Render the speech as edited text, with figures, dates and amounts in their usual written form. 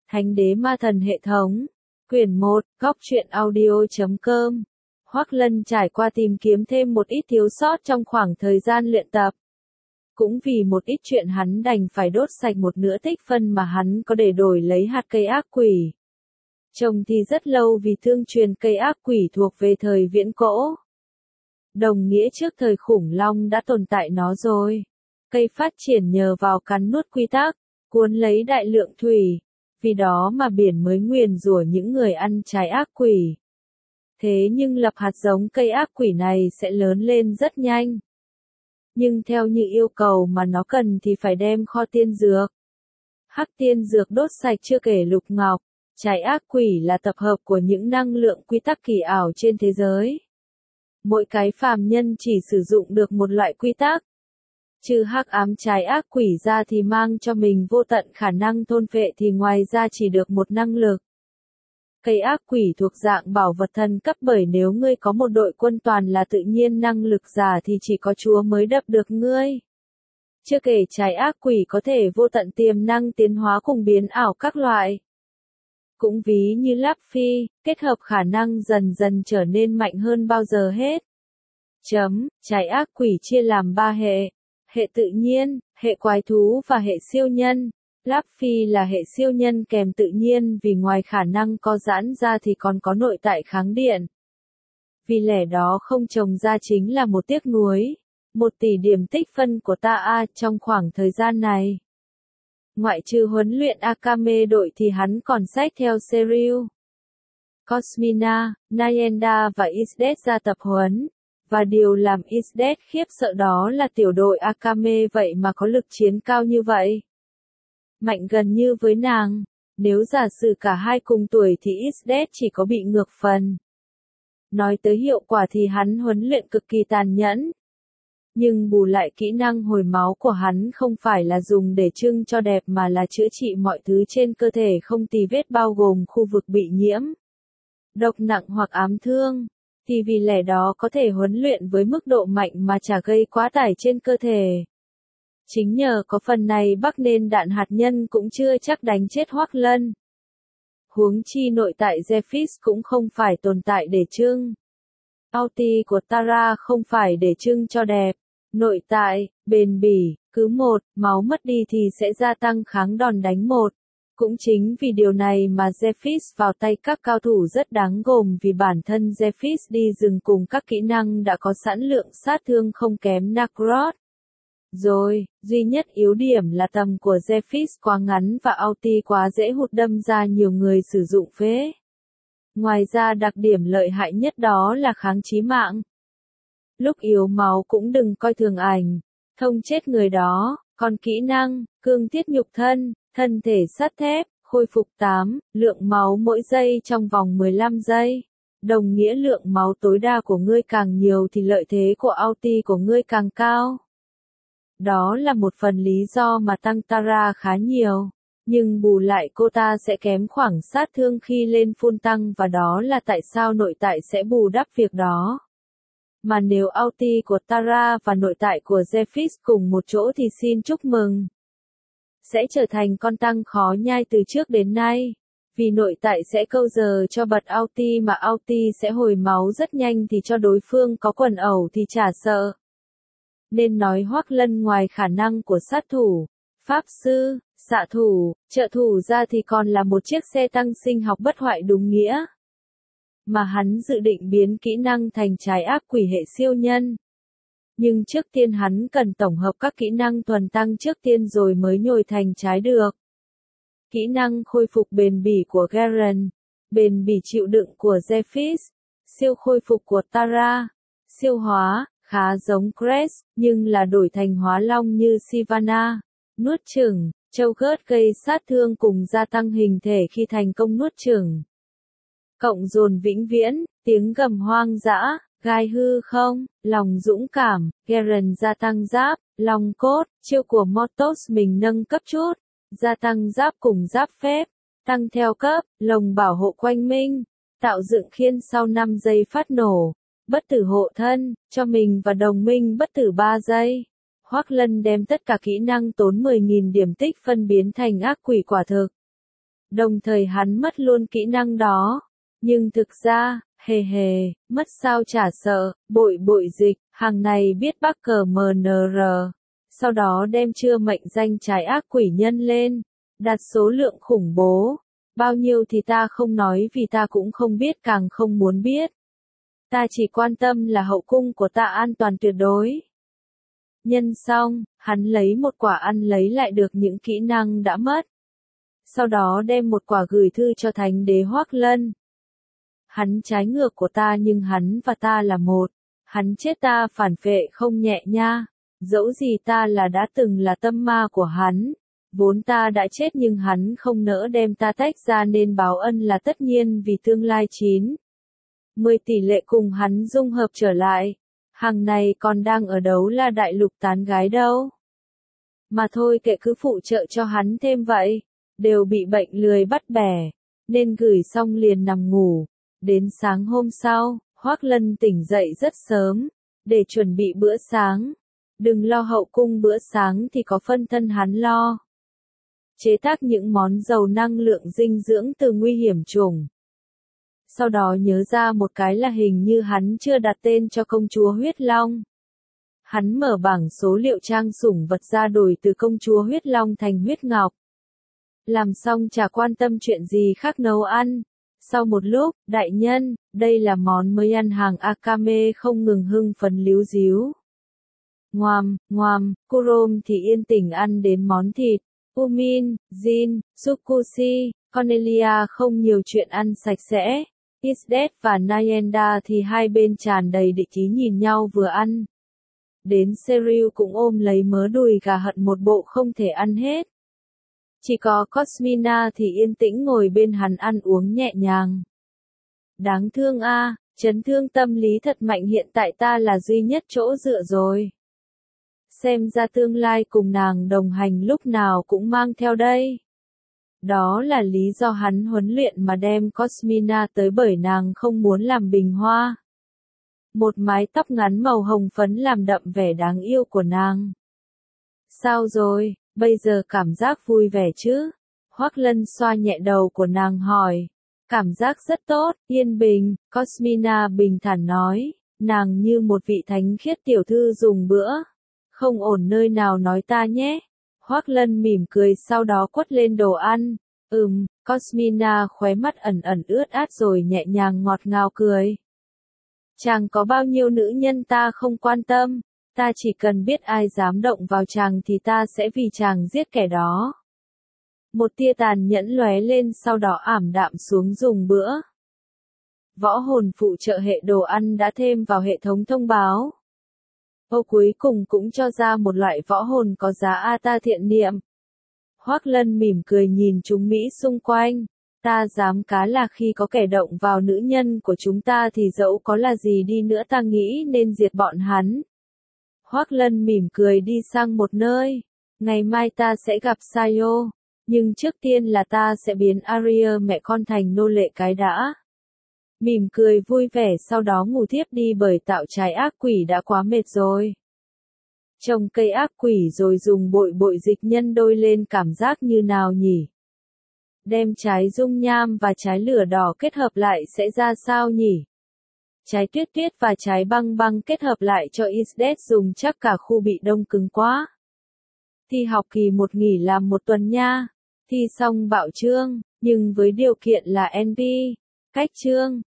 Thánh đế ma thần hệ thống. Quyển 1, góc truyện audio.com. Hoắc Lân trải qua tìm kiếm thêm một ít thiếu sót trong khoảng thời gian luyện tập. Cũng vì một ít chuyện hắn đành phải đốt sạch một nửa tích phân mà hắn có để đổi lấy hạt cây ác quỷ. Trồng thì rất lâu vì thương truyền cây ác quỷ thuộc về thời viễn cổ. Đồng nghĩa trước thời khủng long đã tồn tại nó rồi. Cây phát triển nhờ vào cắn nuốt quy tắc, cuốn lấy đại lượng thủy. Vì đó mà biển mới nguyền rủa những người ăn trái ác quỷ. Thế nhưng lập hạt giống cây ác quỷ này sẽ lớn lên rất nhanh. Nhưng theo như yêu cầu mà nó cần thì phải đem kho tiên dược. Hắc tiên dược đốt sạch chưa kể lục ngọc. Trái ác quỷ là tập hợp của những năng lượng quy tắc kỳ ảo trên thế giới. Mỗi cái phàm nhân chỉ sử dụng được một loại quy tắc. Trừ hắc ám trái ác quỷ ra thì mang cho mình vô tận khả năng thôn phệ thì ngoài ra chỉ được một năng lực. Cây ác quỷ thuộc dạng bảo vật thần cấp bởi nếu ngươi có một đội quân toàn là tự nhiên năng lực giả thì chỉ có Chúa mới đập được ngươi. Chưa kể trái ác quỷ có thể vô tận tiềm năng tiến hóa cùng biến ảo các loại. Cũng ví như Luffy, kết hợp khả năng dần dần trở nên mạnh hơn bao giờ hết. Trái ác quỷ chia làm 3 hệ. Hệ tự nhiên, hệ quái thú và hệ siêu nhân. Luffy là hệ siêu nhân kèm tự nhiên vì ngoài khả năng co giãn ra thì còn có nội tại kháng điện. Vì lẽ đó không trồng ra chính là một tiếc nuối. 1 tỷ điểm tích phân của ta trong khoảng thời gian này. Ngoại trừ huấn luyện Akame đội thì hắn còn xách theo Seryu, Cosmina, Nayenda và Isdet ra tập huấn. Và điều làm Isdet khiếp sợ đó là tiểu đội Akame vậy mà có lực chiến cao như vậy. Mạnh gần như với nàng, nếu giả sử cả hai cùng tuổi thì Isdet chỉ có bị ngược phần. Nói tới hiệu quả thì hắn huấn luyện cực kỳ tàn nhẫn. Nhưng bù lại kỹ năng hồi máu của hắn không phải là dùng để trưng cho đẹp mà là chữa trị mọi thứ trên cơ thể không tì vết bao gồm khu vực bị nhiễm độc nặng hoặc ám thương. Thì vì lẽ đó có thể huấn luyện với mức độ mạnh mà chả gây quá tải trên cơ thể. Chính nhờ có phần này bắc nên đạn hạt nhân cũng chưa chắc đánh chết Hoắc Lân. Huống chi nội tại Zephys cũng không phải tồn tại để trưng. Ulti của Tara không phải để trưng cho đẹp. Nội tại, bền bỉ, cứ máu mất đi thì sẽ gia tăng kháng đòn đánh 1. Cũng chính vì điều này mà Zephys vào tay các cao thủ rất đáng gồm vì bản thân Zephys đi rừng cùng các kỹ năng đã có sẵn lượng sát thương không kém Nacross. Rồi, duy nhất yếu điểm là tầm của Zephys quá ngắn và ulti quá dễ hụt đâm ra nhiều người sử dụng phế. Ngoài ra đặc điểm lợi hại nhất đó là kháng chí mạng. Lúc yếu máu cũng đừng coi thường ảnh, thông chết người đó, còn kỹ năng, cương thiết nhục thân, thân thể sắt thép, khôi phục 8, lượng máu mỗi giây trong vòng 15 giây. Đồng nghĩa lượng máu tối đa của ngươi càng nhiều thì lợi thế của ulti của ngươi càng cao. Đó là một phần lý do mà tăng Tara khá nhiều. Nhưng bù lại cô ta sẽ kém khoảng sát thương khi lên full tăng và đó là tại sao nội tại sẽ bù đắp việc đó. Mà nếu ulti của Tara và nội tại của Zephys cùng một chỗ thì xin chúc mừng. Sẽ trở thành con tăng khó nhai từ trước đến nay. Vì nội tại sẽ câu giờ cho bật ulti mà ulti sẽ hồi máu rất nhanh thì cho đối phương có quần ẩu thì chả sợ. Nên nói Hoắc Lân ngoài khả năng của sát thủ, pháp sư, xạ thủ, trợ thủ ra thì còn là một chiếc xe tăng sinh học bất hoại đúng nghĩa. Mà hắn dự định biến kỹ năng thành trái ác quỷ hệ siêu nhân. Nhưng trước tiên hắn cần tổng hợp các kỹ năng thuần tăng trước tiên rồi mới nhồi thành trái được. Kỹ năng khôi phục bền bỉ của Garen, bền bỉ chịu đựng của Zephys, siêu khôi phục của Tara, siêu hóa, khá giống Crest, nhưng là đổi thành hóa long như Sivana, nuốt chửng, châu gớt gây sát thương cùng gia tăng hình thể khi thành công nuốt chửng. Cộng dồn vĩnh viễn, tiếng gầm hoang dã, gai hư không, lòng dũng cảm, Garen gia tăng giáp, lòng cốt, chiêu của Mortos mình nâng cấp chút, gia tăng giáp cùng giáp phép, tăng theo cấp, lồng bảo hộ quanh minh, tạo dựng khiên sau 5 giây phát nổ, bất tử hộ thân, cho mình và đồng minh bất tử 3 giây. Hoắc Lân đem tất cả kỹ năng tốn 10.000 điểm tích phân biến thành ác quỷ quả thực. Đồng thời hắn mất luôn kỹ năng đó. Nhưng thực ra, mất sao chả sợ, bội dịch, hàng này biết bắc cờ MNR. Sau đó đem chưa mệnh danh trái ác quỷ nhân lên, đặt số lượng khủng bố. Bao nhiêu thì ta không nói vì ta cũng không biết càng không muốn biết. Ta chỉ quan tâm là hậu cung của ta an toàn tuyệt đối. Nhân xong, hắn lấy một quả ăn lấy lại được những kỹ năng đã mất. Sau đó đem một quả gửi thư cho thánh đế Hoắc Lân. Hắn trái ngược của ta nhưng hắn và ta là một. Hắn chết ta phản phệ không nhẹ nha. Dẫu gì ta đã từng là tâm ma của hắn. Vốn ta đã chết nhưng hắn không nỡ đem ta tách ra nên báo ân là tất nhiên vì tương lai 10 tỷ lệ cùng hắn dung hợp trở lại. Hàng này còn đang ở đấu la đại lục tán gái đâu. Mà thôi kệ cứ phụ trợ cho hắn thêm vậy. Đều bị bệnh lười bắt bẻ. Nên gửi xong liền nằm ngủ. Đến sáng hôm sau, Hoắc Lân tỉnh dậy rất sớm. Để chuẩn bị bữa sáng. Đừng lo hậu cung bữa sáng thì có phân thân hắn lo. Chế tác những món giàu năng lượng dinh dưỡng từ nguy hiểm trùng. Sau đó nhớ ra một cái là hình như hắn chưa đặt tên cho công chúa huyết long. Hắn mở bảng số liệu trang sủng vật ra đổi từ công chúa huyết long thành huyết ngọc. Làm xong chả quan tâm chuyện gì khác nấu ăn. Sau một lúc, đại nhân, đây là món mới ăn hàng Akame không ngừng hưng phấn líu díu. Ngoàm, Kurom thì yên tĩnh ăn đến món thịt. Umin, Jin, Tsukushi, Cornelia không nhiều chuyện ăn sạch sẽ. Isdet và Nayenda thì hai bên tràn đầy địch ý nhìn nhau vừa ăn. Đến Seryu cũng ôm lấy mớ đùi gà hận một bộ không thể ăn hết. Chỉ có Cosmina thì yên tĩnh ngồi bên hắn ăn uống nhẹ nhàng. Đáng thương a, chấn thương tâm lý thật mạnh hiện tại ta là duy nhất chỗ dựa rồi. Xem ra tương lai cùng nàng đồng hành lúc nào cũng mang theo đây. Đó là lý do hắn huấn luyện mà đem Cosmina tới bởi nàng không muốn làm bình hoa. Một mái tóc ngắn màu hồng phấn làm đậm vẻ đáng yêu của nàng. Sao rồi, bây giờ cảm giác vui vẻ chứ? Hoắc Lân xoa nhẹ đầu của nàng hỏi. Cảm giác rất tốt, yên bình, Cosmina bình thản nói. Nàng như một vị thánh khiết tiểu thư dùng bữa. Không ổn nơi nào nói ta nhé. Hoắc Lân mỉm cười sau đó quất lên đồ ăn. Cosmina khóe mắt ẩn ẩn ướt át rồi nhẹ nhàng ngọt ngào cười. Chàng có bao nhiêu nữ nhân ta không quan tâm. Ta chỉ cần biết ai dám động vào chàng thì ta sẽ vì chàng giết kẻ đó. Một tia tàn nhẫn lóe lên sau đó ảm đạm xuống dùng bữa. Võ hồn phụ trợ hệ đồ ăn đã thêm vào hệ thống thông báo. Cuối cùng cũng cho ra một loại võ hồn có giá ATA thiện niệm. Hoắc Lân mỉm cười nhìn chúng Mỹ xung quanh. Ta dám cá là khi có kẻ động vào nữ nhân của chúng ta thì dẫu có là gì đi nữa ta nghĩ nên diệt bọn hắn. Hoắc Lân mỉm cười đi sang một nơi. Ngày mai ta sẽ gặp Sayo. Nhưng trước tiên là ta sẽ biến Aria mẹ con thành nô lệ cái đã. Mỉm cười vui vẻ sau đó ngủ thiếp đi bởi tạo trái ác quỷ đã quá mệt rồi. Trồng cây ác quỷ rồi dùng bội dịch nhân đôi lên cảm giác như nào nhỉ? Đem trái dung nham và trái lửa đỏ kết hợp lại sẽ ra sao nhỉ? Trái tuyết và trái băng kết hợp lại cho Isdet dùng chắc cả khu bị đông cứng quá. Thi học kỳ 1 nghỉ làm 1 tuần nha. Thi xong bạo chương, nhưng với điều kiện là NP. Cách chương